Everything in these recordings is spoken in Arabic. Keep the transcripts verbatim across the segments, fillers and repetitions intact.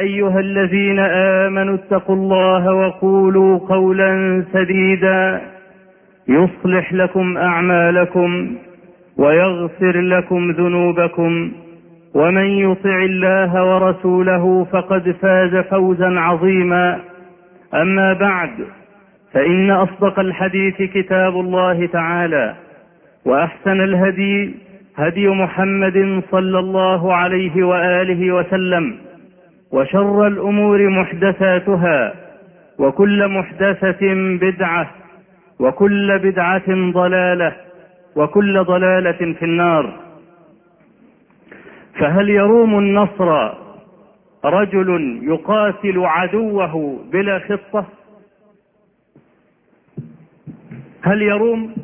أيها الذين آمنوا اتقوا الله وقولوا قولا سديدا يصلح لكم أعمالكم ويغفر لكم ذنوبكم، ومن يطع الله ورسوله فقد فاز فوزا عظيما. أما بعد، فإن أصدق الحديث كتاب الله تعالى، وأحسن الهدي هدي محمد صلى الله عليه وآله وسلم، وشر الأمور محدثاتها، وكل محدثة بدعة، وكل بدعة ضلالة، وكل ضلالة في النار. فهل يروم النصر رجل يقاتل عدوه بلا خطة؟ هل يروم؟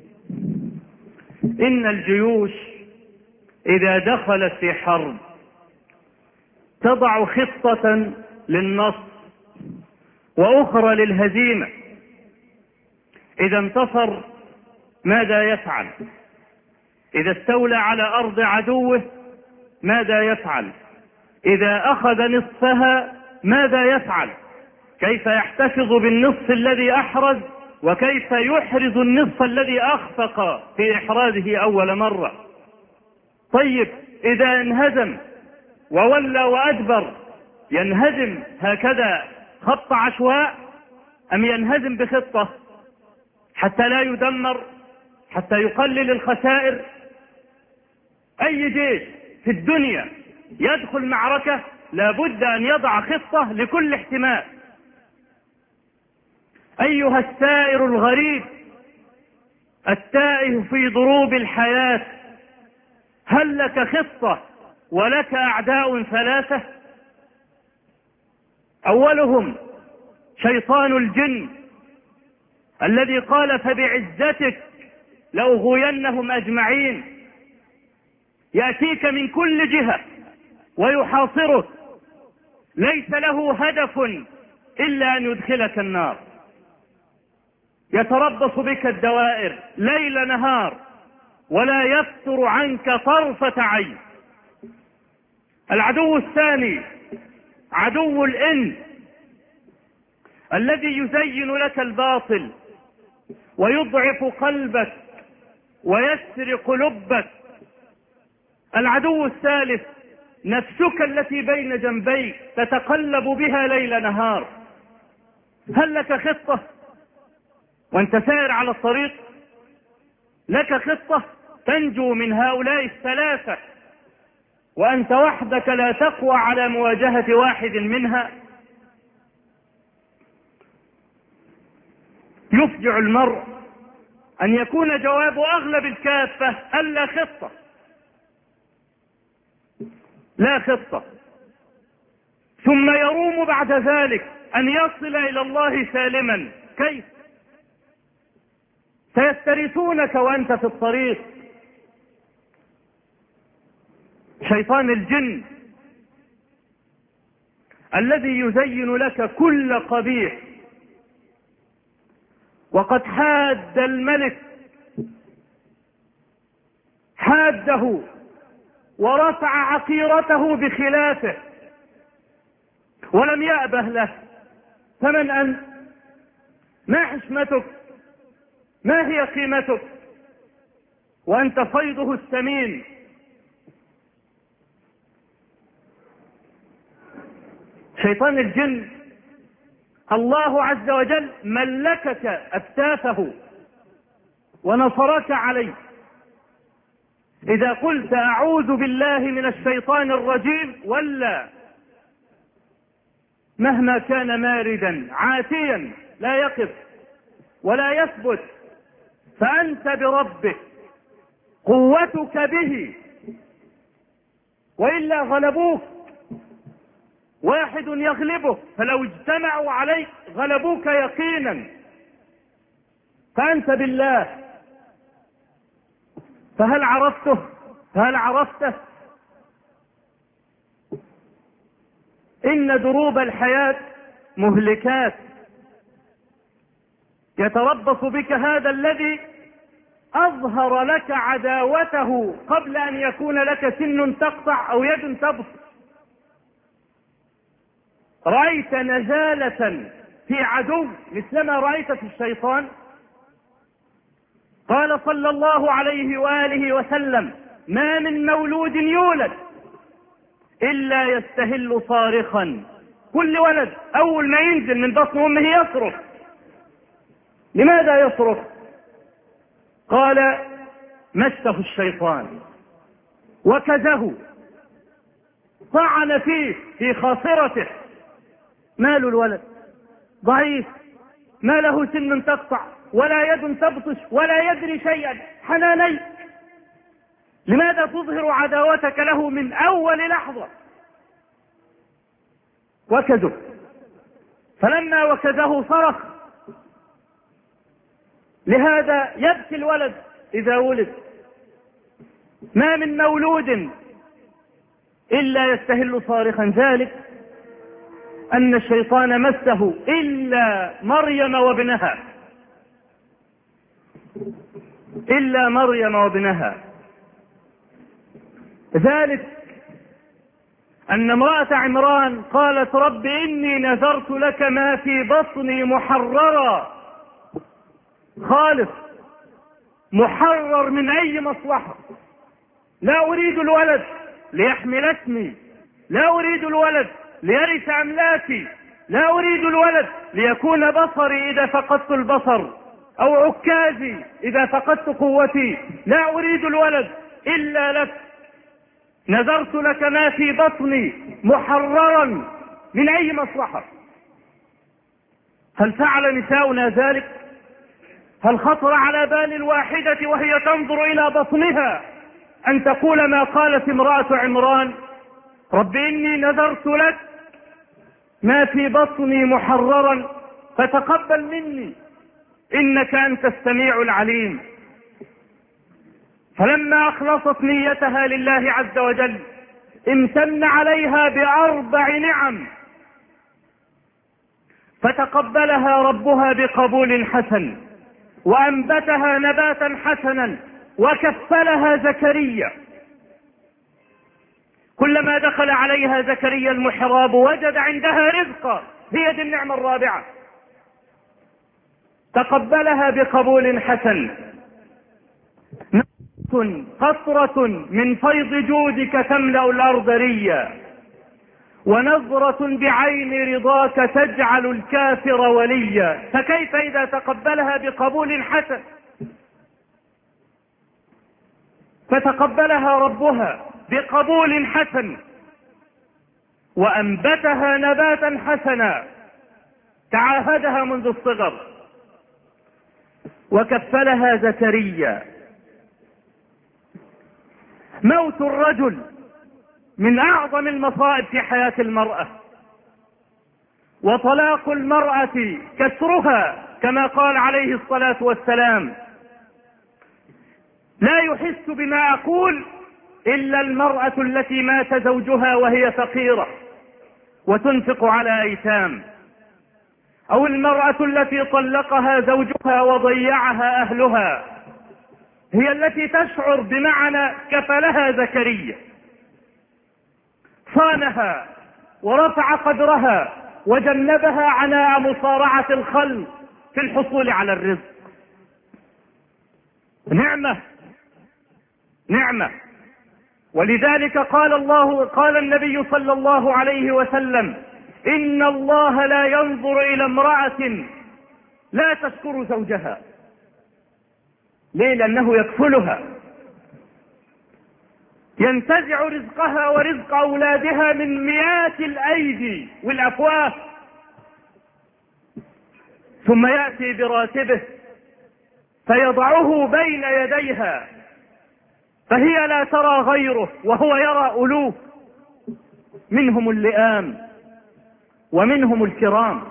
إن الجيوش إذا دخلت في حرب تضع خطة للنصر وأخرى للهزيمة. إذا انتصر ماذا يفعل؟ إذا استولى على أرض عدوه ماذا يفعل؟ إذا أخذ نصفها ماذا يفعل؟ كيف يحتفظ بالنصف الذي أحرز، وكيف يحرز النصف الذي أخفق في إحرازه أول مرة؟ طيب، إذا انهزم وولى وأدبر، ينهزم هكذا خط عشواء أم ينهزم بخطة حتى لا يدمر، حتى يقلل الخسائر؟ أي جيش في الدنيا يدخل معركة لابد أن يضع خطة لكل احتمال. أيها السائر الغريب التائه في ضروب الحياة، هل لك خطة ولك أعداء ثلاثة؟ أولهم شيطان الجن الذي قال فبعزتك لأغوينهم أجمعين، يأتيك من كل جهة ويحاصرك، ليس له هدف إلا أن يدخلك النار، يتربص بك الدوائر ليل نهار ولا يفتر عنك طرفة عين. العدو الثاني عدو الإنس الذي يزين لك الباطل ويضعف قلبك ويسرق لبك. العدو الثالث نفسك التي بين جنبيك تتقلب بها ليل نهار. هل لك خطة وانت سائر على الطريق؟ لك خطة تنجو من هؤلاء الثلاثة وأنت وحدك لا تقوى على مواجهة واحد منها؟ يفجع المرء أن يكون جواب أغلب الكافة ألا خطة، لا خطة، ثم يروم بعد ذلك أن يصل إلى الله سالما. كيف؟ سيفترسونك وأنت في الطريق. شيطان الجن الذي يزين لك كل قبيح، وقد حاد الملك حاده ورفع عقيرته بخلافه ولم يأبه له. فمن أنت؟ ما حشمتك؟ ما هي قيمتك وأنت صيده الثمين؟ شيطان الجن الله عز وجل ملكك أكتافه ونصرك عليه. إذا قلت أعوذ بالله من الشيطان الرجيم ولا مهما كان ماردا عاتيا لا يقف ولا يثبت، فأنت بربك قوتك به، وإلا غلبوك. واحد يغلبه، فلو اجتمعوا عليك غلبوك يقينا، فأنت بالله. فهل عرفته؟ فهل عرفته؟ إن دروب الحياة مهلكات. يتربص بك هذا الذي أظهر لك عداوته قبل أن يكون لك سن تقطع أو يد تبصر. رأيت نزالة في عدو مثلما رأيت في الشيطان؟ قال صلى الله عليه وآله وسلم: ما من مولود يولد إلا يستهل صارخا. كل ولد أول ما ينزل من بطن أمه يصرخ. لماذا يصرخ؟ قال: مسه الشيطان وكزه، طعن فيه في خاصرته. مال الولد ضعيف، ما له سن تقطع ولا يد تبطش ولا يدري شيئا، حناني. لماذا تظهر عداوتك له من أول لحظة؟ وكزه. فلما وكزه صرخ. لهذا يبكي الولد إذا ولد. ما من مولود إلا يستهل صارخا، ذلك أن الشيطان مسه إلا مريم وابنها، إلا مريم وابنها. ذلك أن امرأة عمران قالت: رب إني نذرت لك ما في بطني محررا، خالص محرر من أي مصلحة. لا أريد الولد ليحمل اسمي، لا أريد الولد ليرث أملاكي، لا أريد الولد ليكون بصري إذا فقدت البصر، أو عكازي إذا فقدت قوتي. لا أريد الولد إلا لك. نذرت لك ما في بطني محررا من أي مصلحة. هل فعل نساؤنا ذلك؟ هل خطر على بال الواحدة وهي تنظر إلى بطنها أن تقول ما قالت امرأة عمران: رب إني نذرت لك ما في بطني محررا فتقبل مني إنك أنت السميع العليم. فلما أخلصت نيتها لله عز وجل امتن عليها بأربع نعم، فتقبلها ربها بقبول حسن، وأنبتها نباتا حسنا، وكفلها زكريا. كلما دخل عليها زكريا المحراب وجد عندها رزقا. هي دي النعمة الرابعة. تقبلها بقبول حسن. قطرة من فيض جودك تملأ الأرض ريا، ونظرة بعين رضاك تجعل الكافر وليا. فكيف إذا تقبلها بقبول حسن؟ فتقبلها ربها بقبول حسن، وأنبتها نباتا حسنا، تعاهدها منذ الصغر، وكفلها زكريا. موت الرجل من أعظم المصائب في حياة المرأة، وطلاق المرأة كسرها، كما قال عليه الصلاة والسلام: لا يحس بما أقول إلا المرأة التي مات زوجها وهي فقيرة وتنفق على أيتام، أو المرأة التي طلقها زوجها وضيعها أهلها، هي التي تشعر بمعنى كفلها زكريا. صانها ورفع قدرها وجنبها عناء مصارعة الخلق في الحصول على الرزق. نعمة نعمة. ولذلك قال الله قال النبي صلى الله عليه وسلم: إن الله لا ينظر إلى امرأة لا تشكر زوجها. ليه؟ لأنه يكفلها، ينتزع رزقها ورزق أولادها من مئات الأيدي والأفواه، ثم يأتي براتبه فيضعه بين يديها، فهي لا ترى غيره وهو يرى ألوف، منهم اللئام ومنهم الكرام.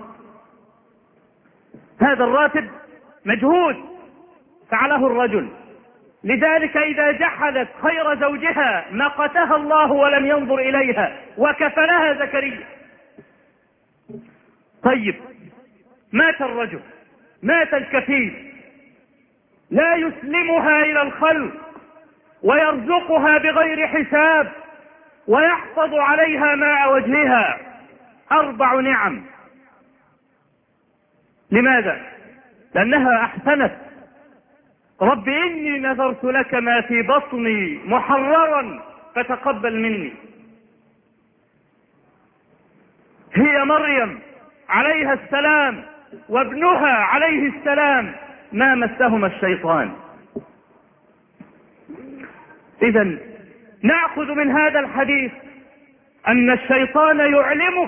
هذا الراتب مجهود فعله الرجل. لذلك إذا جحدت خير زوجها مقتها الله ولم ينظر إليها، وكفلها زكريا. طيب، مات الرجل، مات الكفيل، لا يسلمها إلى الخلق ويرزقها بغير حساب ويحفظ عليها ماء وجهها. أربع نعم. لماذا؟ لأنها أحسنت. رب إني نذرت لك ما في بطني محررا فتقبل مني. هي مريم عليها السلام وابنها عليه السلام ما مسهما الشيطان. إذن نأخذ من هذا الحديث أن الشيطان يعلمك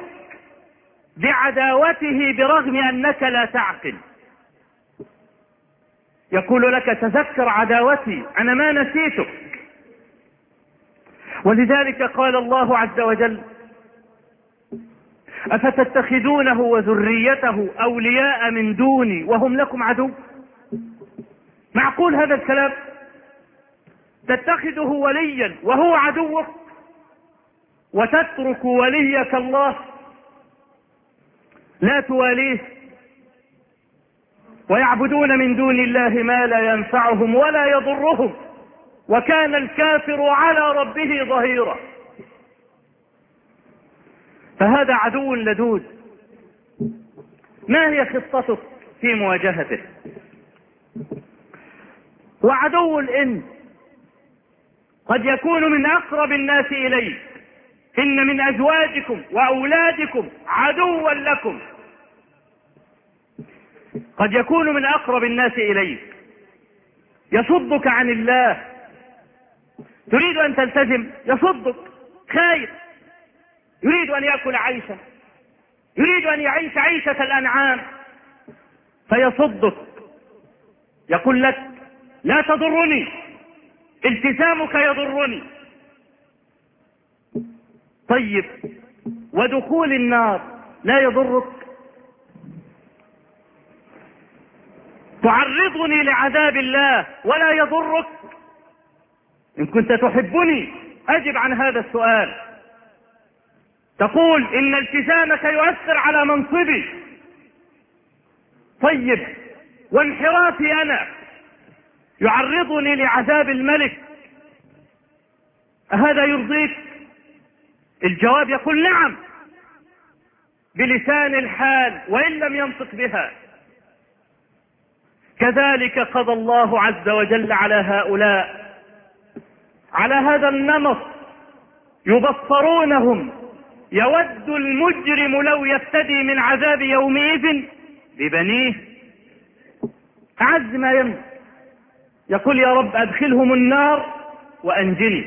بعداوته برغم أنك لا تعقل. يقول لك تذكر عداوتي، أنا ما نسيتك. ولذلك قال الله عز وجل أفتتخذونه وذريته أولياء من دوني وهم لكم عدو. معقول هذا الكلام؟ تتخذه وليا وهو عدوك وتترك وليك الله لا تواليه، ويعبدون من دون الله ما لا ينفعهم ولا يضرهم، وكان الكافر على ربه ظهيرا. فهذا عدو لدود. ما هي خطتك في مواجهته؟ وعدو الإنس قد يكون من أقرب الناس إليك. إن من أزواجكم وأولادكم عدوا لكم. قد يكون من أقرب الناس إليك، يصدك عن الله، تريد أن تلتزم يصدك، خايف، يريد أن يأكل عيشة، يريد أن يعيش عيشة الأنعام فيصدك، يقول لك لا تضرني، التزامك يضرني. طيب ودخول النار لا يضرك؟ تعرضني لعذاب الله ولا يضرك؟ إن كنت تحبني أجب عن هذا السؤال. تقول إن التزامك يؤثر على منصبي. طيب وانحرافي أنا يعرضني لعذاب الملك، أهذا يرضيك؟ الجواب يقول نعم بلسان الحال وإن لم ينطق بها. كذلك قضى الله عز وجل على هؤلاء على هذا النمط، يبصرونهم. يود المجرم لو يفتدي من عذاب يومئذ ببنيه. أعز ما يملك يقول يا رب أدخلهم النار وأنجني.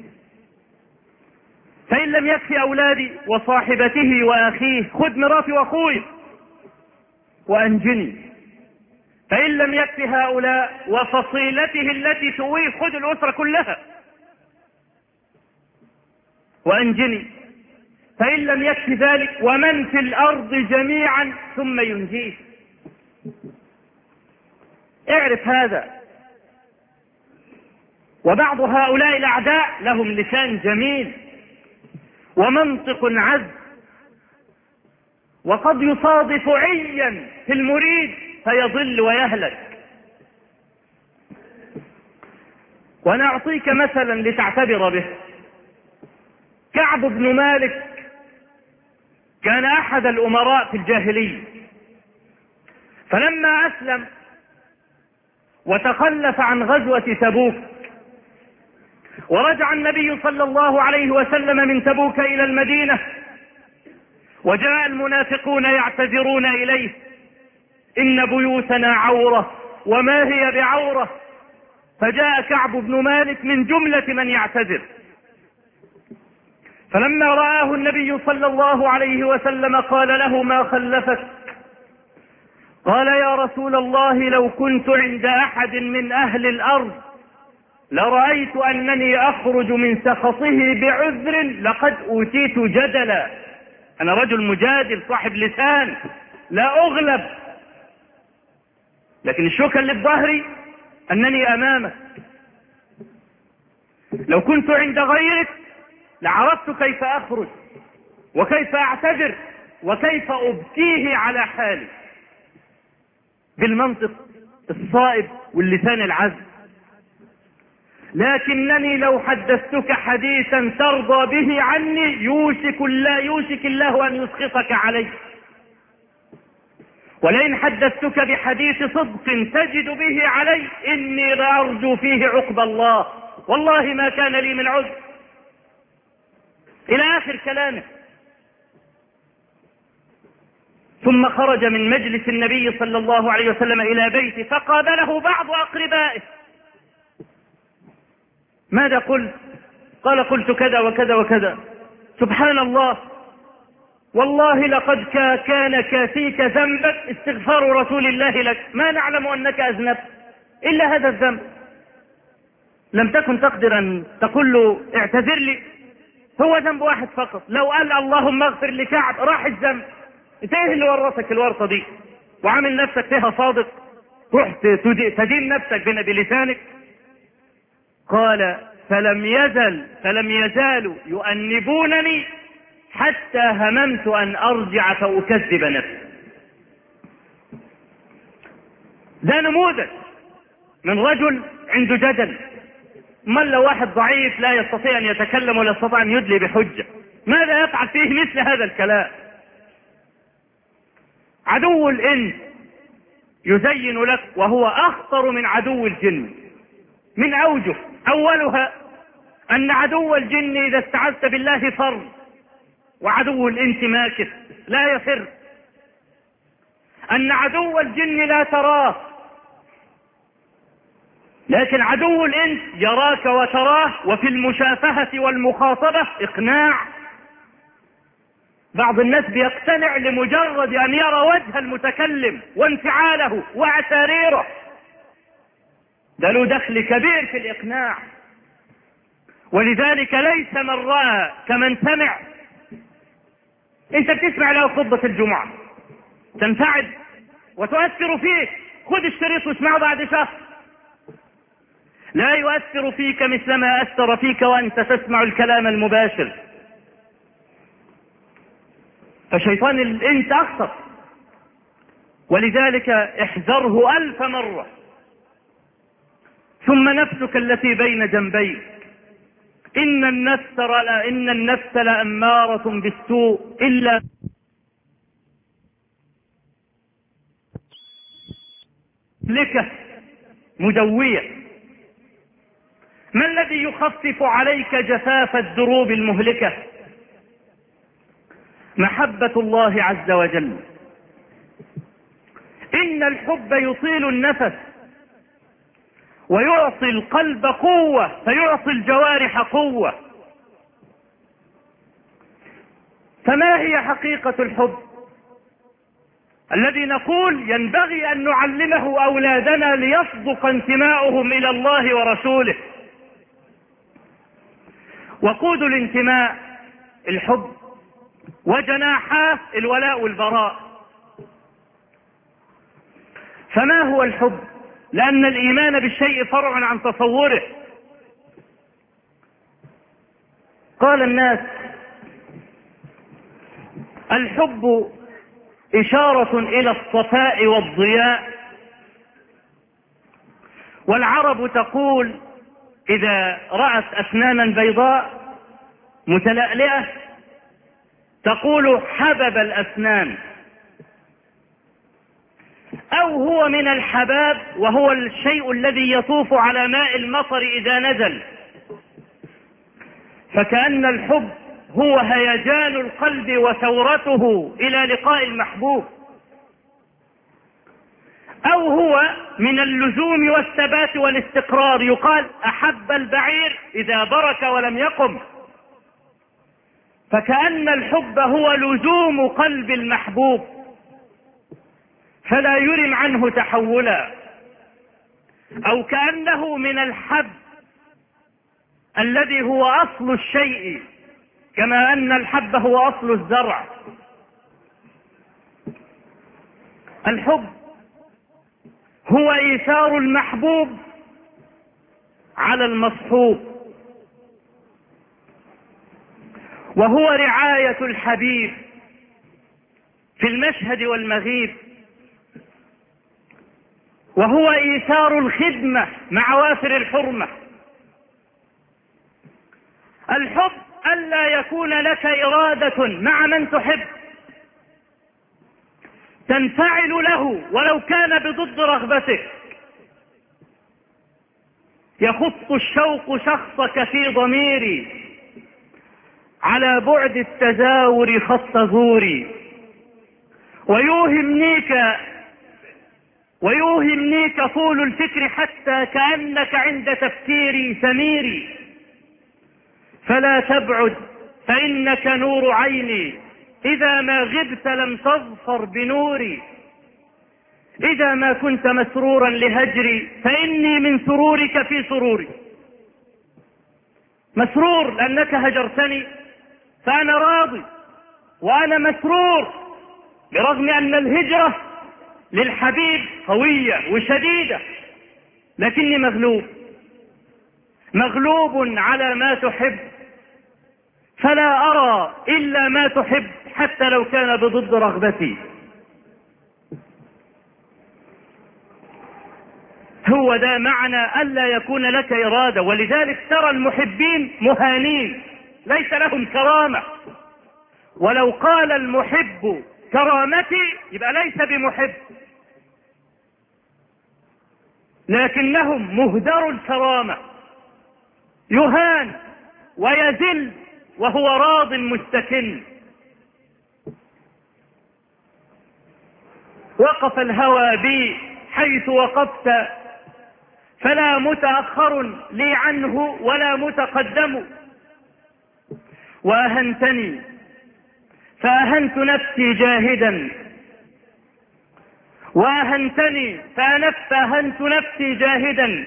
فإن لم يكفي أولادي وصاحبته وأخيه خذ مراتي وأخوي وأنجني. فإن لم يكفي هؤلاء وفصيلته التي تؤويه خذ الأسرة كلها وأنجني. فإن لم يكفي ذلك ومن في الأرض جميعا ثم ينجيه. اعرف هذا. وبعض هؤلاء الأعداء لهم لسان جميل ومنطق عذب، وقد يصادف عيا في المريد فيضل ويهلك. وأنا أعطيك مثلا لتعتبر به. كعب بن مالك كان أحد الأمراء في الجاهلية، فلما أسلم وتخلف عن غزوة تبوك ورجع النبي صلى الله عليه وسلم من تبوك إلى المدينة وجاء المنافقون يعتذرون إليه إن بيوتنا عورة وما هي بعورة، فجاء كعب بن مالك من جملة من يعتذر. فلما رآه النبي صلى الله عليه وسلم قال له ما خلفك؟ قال يا رسول الله لو كنت عند أحد من أهل الأرض لرأيت أنني أخرج من سخطه بعذر لقد أوتيت جدلا. أنا رجل مجادل صاحب لسان لا أغلب، لكن الشوكة اللي بظهري أنني أمامك. لو كنت عند غيرك لعرفت كيف أخرج وكيف أعتذر وكيف أبكيه على حالي بالمنطق الصائب واللسان العذب. لكنني لو حدثتك حديثا ترضى به عني يوشك لا يوشك الله أن يسخطك عليه، ولئن حدثتك بحديث صدق تجد به علي إني لأرجو فيه عقب الله، والله ما كان لي من عذر، إلى آخر كلامه. ثم خرج من مجلس النبي صلى الله عليه وسلم إلى بيته فقابله بعض أقربائه. ماذا قلت؟ قال قلت كذا وكذا وكذا. سبحان الله، والله لقد كان كافيك ذنبك استغفار رسول الله لك، ما نعلم أنك أذنبت إلا هذا الذنب، لم تكن تقدر أن تقول له اعتذر لي، هو ذنب واحد فقط، لو قال اللهم اغفر لكعب راح الذنب. انت ايه اللي ورثك الورطة دي وعامل نفسك فيها صادق، رحت تدين نفسك بلسانك؟ قال فلم يزل فلم يزالوا يؤنبونني حتى هممت أن أرجع فأكذب نفسي. ده نموذج من رجل عنده جدل. من لو واحد ضعيف لا يستطيع أن يتكلم ولا يستطيع أن يدلي بحجة، ماذا يفعل فيه مثل هذا الكلام؟ عدو الإنس يزين لك وهو أخطر من عدو الجن من أوجه. أولها أن عدو الجن إذا استعذت بالله فر، وعدو الإنس ماكث لا يفر. أن عدو الجن لا تراه، لكن عدو الإنس يراك وتراه، وفي المشافهة والمخاطبة إقناع. بعض الناس بيقتنع لمجرد أن يرى وجه المتكلم وانفعاله وعساريره، ده له دخل كبير في الإقناع. ولذلك ليس من رأى كمن سمع. انت بتسمع له خطبة الجمعة تنفعل وتؤثر فيك، خذ الشريط واسمعه بعد شهر، لا يؤثر فيك مثلما أثر فيك وأنت تسمع الكلام المباشر. فشيطان الإنس أخطر، ولذلك احذره ألف مرة. ثم نفسك التي بين جنبيك، إن النفس لا إن النفس لأمارة بالسوء إلا لك مدوية. ما الذي يخفف عليك جفاف الدروب المهلكة؟ محبة الله عز وجل. إن الحب يطيل النفس ويعطي القلب قوة فيعطي الجوارح قوة. فما هي حقيقة الحب الذي نقول ينبغي أن نعلمه أولادنا ليصدق انتماؤهم إلى الله ورسوله؟ وقود الانتماء الحب، وجناحاه الولاء والبراء. فما هو الحب؟ لأن الإيمان بالشيء فرع عن تصوره. قال الناس الحب إشارة إلى الصفاء والضياء، والعرب تقول إذا رأت أسنانا بيضاء متلألئة تقول حبب الأسنان، أو هو من الحباب وهو الشيء الذي يطوف على ماء المطر إذا نزل. فكأن الحب هو هيجان القلب وثورته إلى لقاء المحبوب، أو هو من اللزوم والثبات والاستقرار. يقال أحب البعير إذا برك ولم يقم. فكأن الحب هو لزوم قلب المحبوب فلا يرم عنه تحولا، أو كأنه من الحب الذي هو أصل الشيء كما أن الحب هو أصل الزرع. الحب هو إيثار المحبوب على المصحوب، وهو رعاية الحبيب في المشهد والمغيب، وهو إيثار الخدمة مع وافر الحرمة. الحب ألا يكون لك إرادة مع من تحب، تنفعل له ولو كان بضد رغبتك. يخط الشوق شخصك في ضميري، على بعد التزاور خط زوري، ويوهمنيك ويوهمنيك طول الفكر حتى كأنك عند تفكيري سميري. فلا تبعد فإنك نور عيني، إذا ما غبت لم تظفر بنوري. إذا ما كنت مسرورا لهجري فإني من سرورك في سروري. مسرور لأنك هجرتني فأنا راضي وأنا مسرور، برغم أن الهجرة للحبيب قوية وشديدة، لكني مغلوب مغلوب على ما تحب، فلا أرى إلا ما تحب حتى لو كان بضد رغبتي. هو ده معنى ألا يكون لك إرادة. ولذلك ترى المحبين مهانين، ليس لهم كرامة. ولو قال المحب كرامتي يبقى ليس بمحب، لكنهم مهدر الكرامة، يهان ويذل وهو راض مستكن. وقف الهوى بي حيث وقفت، فلا متأخر لي عنه ولا متقدم. وأهنتني فأهنت نفسي جاهدا، وأهنتني فأهنت نفسي جاهدا.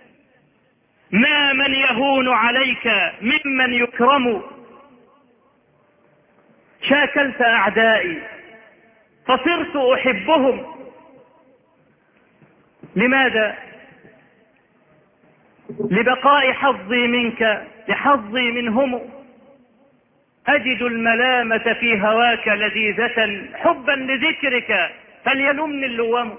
ما من يهون عليك ممن يكرم. شاكلت أعدائي فصرت أحبهم. لماذا؟ لبقاء حظي منك لحظي منهم. أجد الملامة في هواك لذيذة، حبا لذكرك فليلمني اللوام.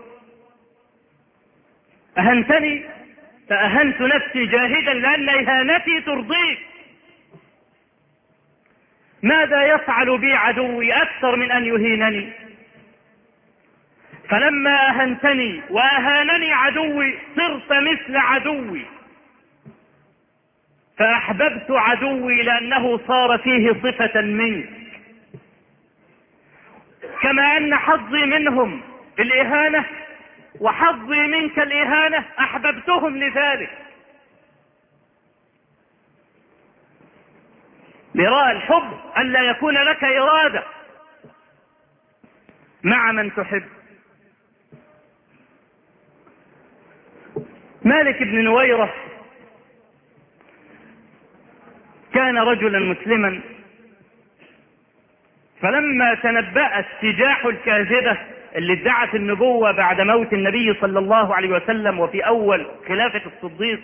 أهنتني فأهنت نفسي جاهدا، لأن إهانتي ترضيك. ماذا يفعل بي عدوي أكثر من أن يهينني؟ فلما أهنتني وأهانني عدوي صرت مثل عدوي، فأحببت عدوي لأنه صار فيه صفة منك. كما أن حظي منهم الإهانة وحظي منك الإهانة، أحببتهم لذلك. لراء الحب ألا يكون لك إرادة مع من تحب. مالك بن نويرة كان رجلا مسلما، فلما تنبأت سجاح الكاذبة اللي ادعت النبوة بعد موت النبي صلى الله عليه وسلم وفي أول خلافة الصديق،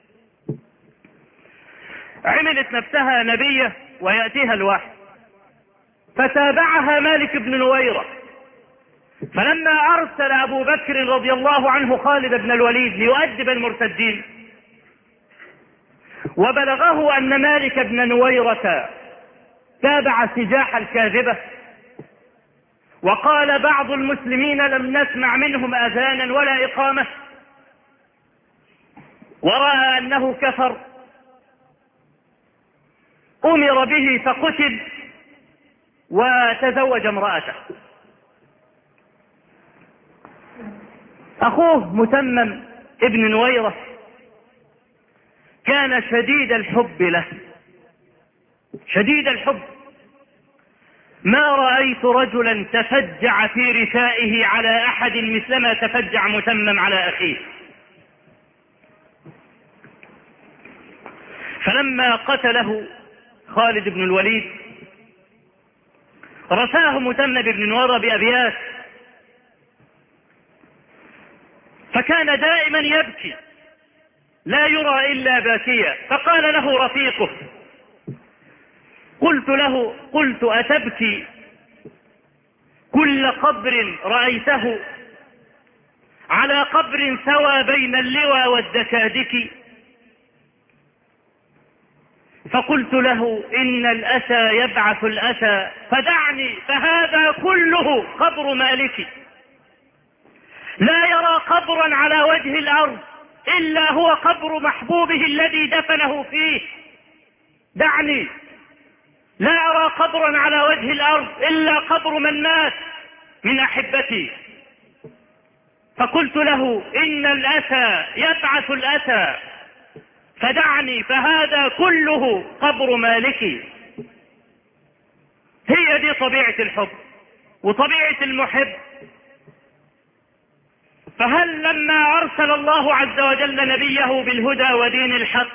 عملت نفسها نبية ويأتيها الوحي، فتابعها مالك بن نويرة. فلما أرسل أبو بكر رضي الله عنه خالد بن الوليد ليؤدب المرتدين، وبلغه أن مالك بن نويرة تابع سجاح الكاذبة، وقال بعض المسلمين لم نسمع منهم أذانا ولا إقامة، ورأى أنه كفر، أمر به فقتل وتزوج امرأته. أخوه متمم ابن نويرة كان شديد الحب له، شديد الحب. ما رأيت رجلا تفجع في رثائه على أحد مثلما تفجع متمم على أخيه. فلما قتله خالد بن الوليد رثاه متمم بن نويرة بأبيات، فكان دائما يبكي لا يرى إلا باكيا. فقال له رفيقه، قلت له قلت أتبكي كل قبر رأيته على قبر سوى بين اللوى والدكادك؟ فقلت له إن الأسى يبعث الأسى فدعني، فهذا كله قبر مالكي، لا يرى قبرا على وجه الأرض إلا هو قبر محبوبه الذي دفنه فيه. دعني، لا أرى قبرا على وجه الأرض إلا قبر من مات من أحبتي. فقلت له إن الأسى يبعث الأسى فدعني، فهذا كله قبر مالكي. هي دي طبيعة الحب وطبيعة المحب. فهل لما أرسل الله عز وجل نبيه بالهدى ودين الحق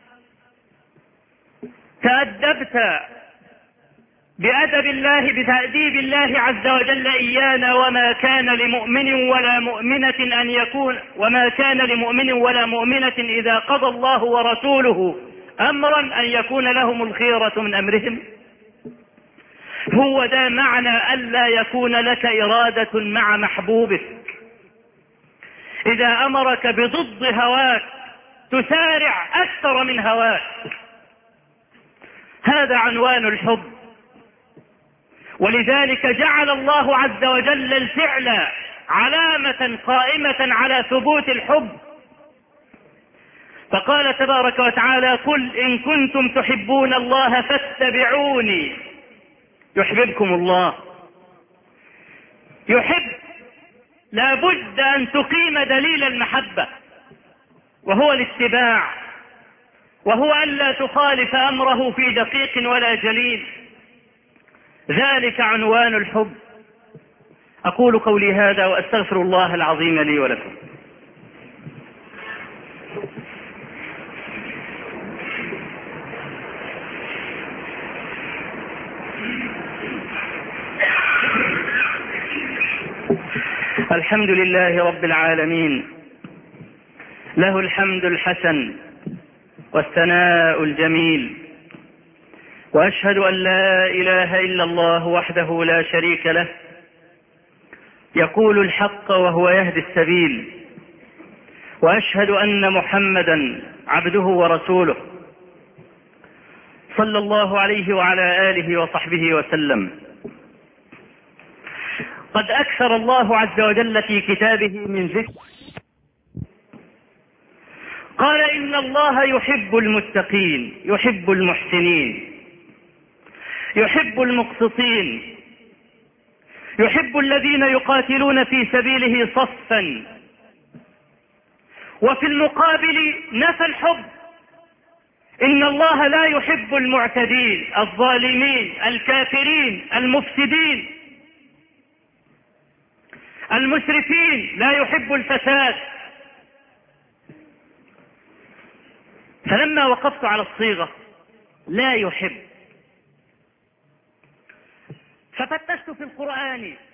تأدبت بأدب الله، بتأديب الله عز وجل إيانا؟ وما كان لمؤمن ولا مؤمنة أن يكون وما كان لمؤمن ولا مؤمنة إذا قضى الله ورسوله أمرا أن يكون لهم الخيرة من أمرهم. هو ده معنى ألا يكون لك إرادة مع محبوبك. إذا أمرك بضد هواك تسارع أكثر من هواك. هذا عنوان الحب. ولذلك جعل الله عز وجل الفعل علامة قائمة على ثبوت الحب، فقال تبارك وتعالى: قل إن كنتم تحبون الله فاتبعوني يحببكم الله. يحب لا بد أن تقيم دليل المحبة، وهو الاتباع، وهو ألا تخالف أمره في دقيق ولا جليل. ذلك عنوان الحب. أقول قولي هذا وأستغفر الله العظيم لي ولكم. الحمد لله رب العالمين، له الحمد الحسن والثناء الجميل، وأشهد أن لا إله إلا الله وحده لا شريك له، يقول الحق وهو يهدي السبيل، وأشهد أن محمدا عبده ورسوله صلى الله عليه وعلى آله وصحبه وسلم. قد أكثر الله عز وجل في كتابه من ذكر، قال: إن الله يحب المتقين، يحب المحسنين، يحب المقسطين، يحب الذين يقاتلون في سبيله صفا. وفي المقابل نفى الحب: إن الله لا يحب المعتدين الظالمين الكافرين المفسدين المسرفين، لا يحب الفساد. فلما وقفت على الصيغة لا يحب ففتشت في القرآن